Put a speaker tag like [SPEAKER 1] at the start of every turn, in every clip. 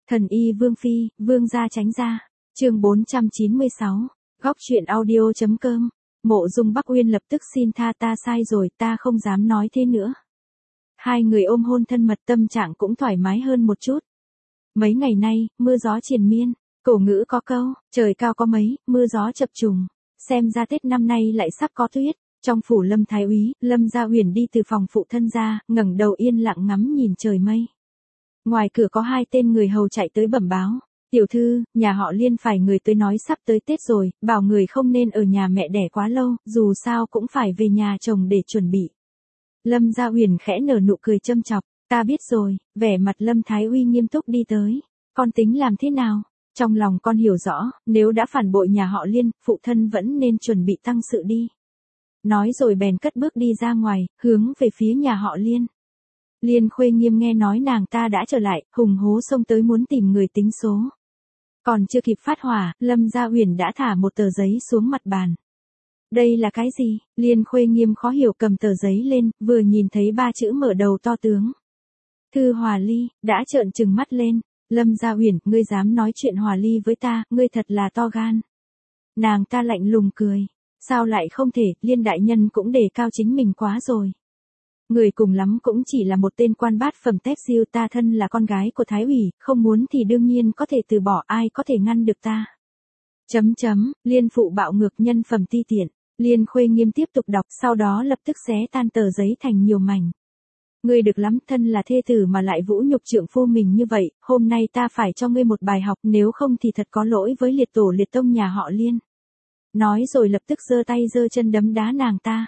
[SPEAKER 1] Thần y Vương Phi, Vương gia tránh ra. Chương 496. Góc truyện audio.com. Mộ Dung Bắc Uyên lập tức xin tha, ta sai rồi, ta không dám nói thế nữa. Hai người ôm hôn thân mật, tâm trạng cũng thoải mái hơn một chút. Mấy ngày nay, mưa gió triền miên, cổ ngữ có câu, trời cao có mấy, mưa gió chập trùng. Xem ra Tết năm nay lại sắp có tuyết. Trong phủ Lâm Thái Úy, Lâm Gia Uyển đi từ phòng phụ thân ra, ngẩng đầu yên lặng ngắm nhìn trời mây. Ngoài cửa có hai tên người hầu chạy tới bẩm báo. Tiểu thư, nhà họ Liên phải người tới nói sắp tới Tết rồi, bảo người không nên ở nhà mẹ đẻ quá lâu, dù sao cũng phải về nhà chồng để chuẩn bị. Lâm Gia Uyển khẽ nở nụ cười châm chọc, ta biết rồi, vẻ mặt Lâm Thái Uy nghiêm túc đi tới. Con tính làm thế nào? Trong lòng con hiểu rõ, nếu đã phản bội nhà họ Liên, phụ thân vẫn nên chuẩn bị tăng sự đi. Nói rồi bèn cất bước đi ra ngoài, hướng về phía nhà họ Liên. Liên Khuê Nghiêm nghe nói nàng ta đã trở lại, hùng hố xông tới muốn tìm người tính số. Còn chưa kịp phát hỏa, Lâm Gia Uyển đã thả một tờ giấy xuống mặt bàn. Đây là cái gì? Liên Khuê Nghiêm khó hiểu cầm tờ giấy lên, vừa nhìn thấy ba chữ mở đầu to tướng. Thư Hòa Ly, đã trợn trừng mắt lên. Lâm Gia Uyển, ngươi dám nói chuyện hòa ly với ta, ngươi thật là to gan. Nàng ta lạnh lùng cười. Sao lại không thể, Liên đại nhân cũng đề cao chính mình quá rồi. Người cùng lắm cũng chỉ là một tên quan bát phẩm tép diêu, ta thân là con gái của Thái ủy, không muốn thì đương nhiên có thể từ bỏ, ai có thể ngăn được ta. Liên phụ bạo ngược, nhân phẩm ti tiện. Liên Khuê Nghiêm tiếp tục đọc, sau đó lập tức xé tan tờ giấy thành nhiều mảnh. Ngươi được lắm, thân là thê tử mà lại vũ nhục trượng phu mình như vậy, hôm nay ta phải cho ngươi một bài học, nếu không thì thật có lỗi với liệt tổ liệt tông nhà họ Liên. Nói rồi lập tức giơ tay giơ chân đấm đá nàng ta.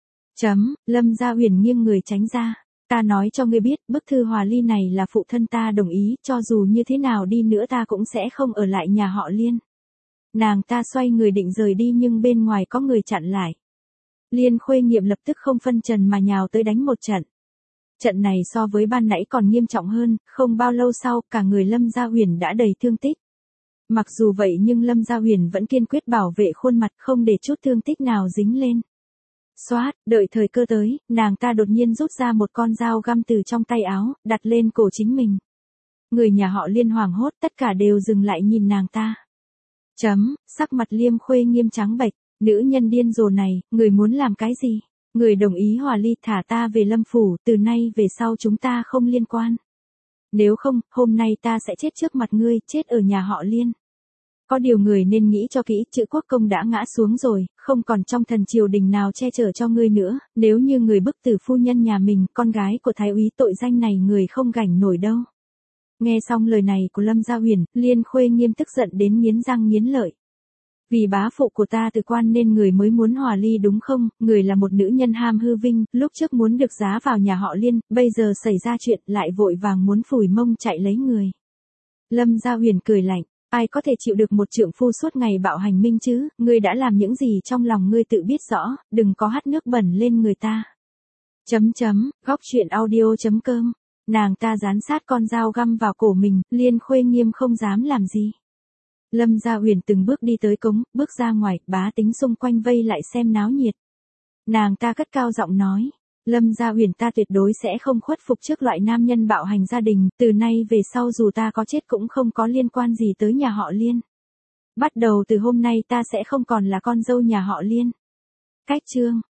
[SPEAKER 1] Lâm Gia Uyển nghiêng người tránh ra. Ta nói cho ngươi biết, bức thư hòa ly này là phụ thân ta đồng ý, cho dù như thế nào đi nữa ta cũng sẽ không ở lại nhà họ Liên. Nàng ta xoay người định rời đi nhưng bên ngoài có người chặn lại. Liên Khuê Nghiêm lập tức không phân trần mà nhào tới đánh một trận. Trận này so với ban nãy còn nghiêm trọng hơn, không bao lâu sau, cả người Lâm Gia Uyển đã đầy thương tích. Mặc dù vậy nhưng Lâm Gia Uyển vẫn kiên quyết bảo vệ khuôn mặt, không để chút thương tích nào dính lên. Xoát, đợi thời cơ tới, nàng ta đột nhiên rút ra một con dao găm từ trong tay áo, đặt lên cổ chính mình. Người nhà họ Liên hoảng hốt, tất cả đều dừng lại nhìn nàng ta. Sắc mặt Liêm Khuê Nghiêm trắng bệch, nữ nhân điên rồ này, người muốn làm cái gì? Người đồng ý hòa ly, thả ta về Lâm phủ, từ nay về sau chúng ta không liên quan. Nếu không, hôm nay ta sẽ chết trước mặt ngươi, chết ở nhà họ Liên. Có điều người nên nghĩ cho kỹ, chữ quốc công đã ngã xuống rồi, không còn trong thần triều đình nào che chở cho ngươi nữa, nếu như người bức tử phu nhân nhà mình, con gái của Thái úy, tội danh này người không gánh nổi đâu. Nghe xong lời này của Lâm Gia Uyển, Liên Khuê Nghiêm tức giận đến nghiến răng nghiến lợi. Vì bá phụ của ta từ quan nên người mới muốn hòa ly đúng không, người là một nữ nhân ham hư vinh, lúc trước muốn được giá vào nhà họ Liên, bây giờ xảy ra chuyện lại vội vàng muốn phủi mông chạy lấy người. Lâm Gia Uyển cười lạnh, ai có thể chịu được một trượng phu suốt ngày bạo hành minh chứ, ngươi đã làm những gì trong lòng ngươi tự biết rõ, đừng có hắt nước bẩn lên người ta. Góc truyện audio.com. Nàng ta dán sát con dao găm vào cổ mình, Liên Khuê Nghiêm không dám làm gì. Lâm Gia Uyển từng bước đi tới cống, bước ra ngoài, bá tính xung quanh vây lại xem náo nhiệt. Nàng ta cất cao giọng nói, Lâm Gia Uyển, ta tuyệt đối sẽ không khuất phục trước loại nam nhân bạo hành gia đình, từ nay về sau dù ta có chết cũng không có liên quan gì tới nhà họ Liên. Bắt đầu từ hôm nay ta sẽ không còn là con dâu nhà họ Liên. Cách chương